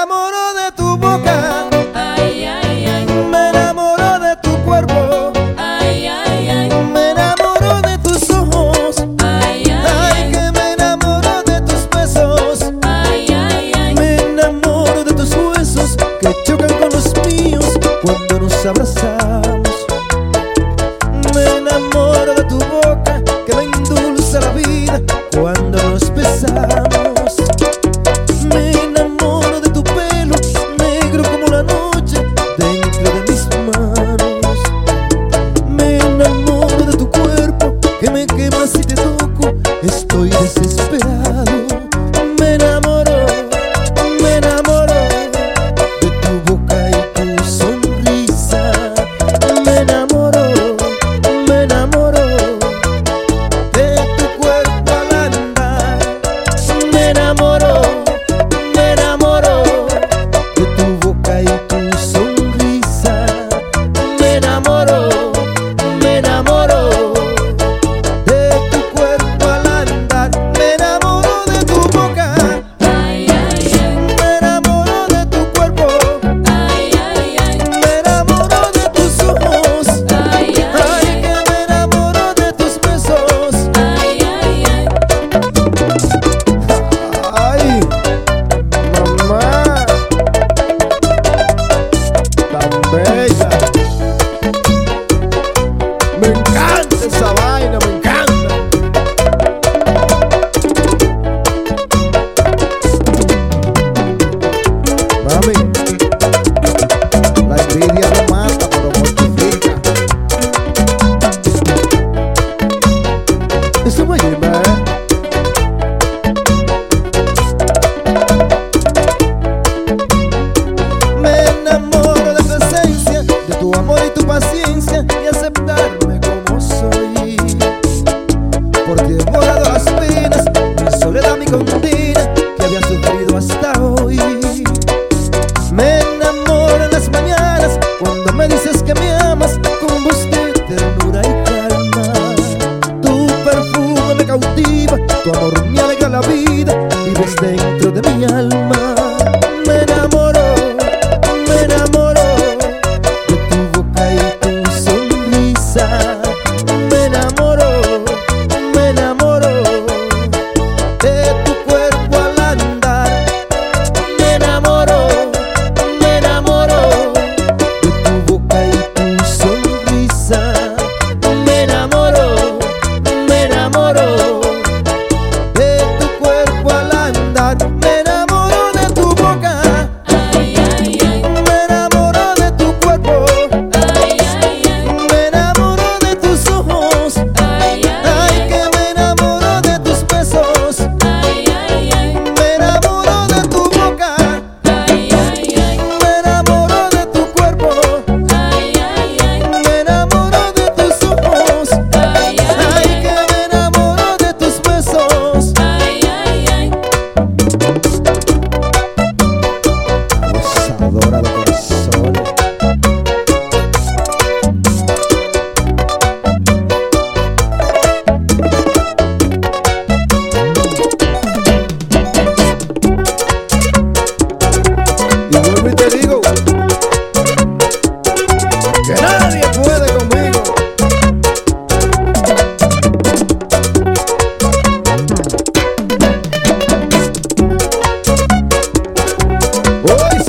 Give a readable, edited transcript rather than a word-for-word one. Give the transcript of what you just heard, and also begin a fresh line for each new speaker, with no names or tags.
enamoro de tu boca,
Ay, ay, ay,
me enamoro de tu cuerpo,
ay, ay, ay,
me enamoro de tus ojos,
ay, ay,
ay, que me enamoro de tus besos,
ay, ay, ay,
me enamoro de tus huesos que chocan con los míos cuando nos abrazamos. Me enamoro de tu boca que me endulza la vida cuando nos besamos. Me enamoro de tu pelo negro como la noche dentro de mis manos. Me enamoro de tu cuerpo que me quema si te toco, estoy desesperado. Me enamoro de tu boca y tu sonrisa. Me enamoro de tu cuerpo al andar. Me enamoro de tu boca y tu sonrisa. Me enamoro de tu cuerpo al andar. Me enamoro de tu boca,
ay, ay, ay,
me enamoro de tu cuerpo,
ay, ay, ay,
me enamoro de tus ojos,
ay, ay,
ay, que me enamoro de tus besos.
ay, ay, ay.
Ay, mamá, tan bella. Me encanta esa vaina, me encanta. Mami, la envidia no mata, pero mortifica. Eso me lleva, Me enamoro de tu esencia, de tu amor y tu paciencia y aceptarme como soy. Porque he borrado las penas, mi soledad, mi condena que había sufrido hasta hoy. Me enamoro en las mañanas cuando me dices que me amas con voz de ternura y calma. Tu perfume me cautiva, tu amor me alegra la vida, vives dentro de mi alma. Me enamoro de tu boca y tu sonrisa. Me enamoro de tu cuerpo al andar. Me enamoro de tu boca y tu sonrisa. Me enamoro de tu cuerpo al andar. Me enamoro de tu boca,
Ay, ay, ay,
me enamoro de tu cuerpo,
ay, ay, ay,
me enamoro de tus ojos,
ay,
ay,
ay,
que me enamoro de tus besos.
ay, ay, ay,
Me enamoro de tu boca,
ay, ay, ay,
me enamoro de tu cuerpo,
ay, ay, ay,
me enamoro de tus ojos,
ay,
ay,
ay,
que me enamoro de tus besos.
ay, ay, ay.
Abusadora de corazones. Y vuelvo y te digo que nadie puede conmigo. Hoy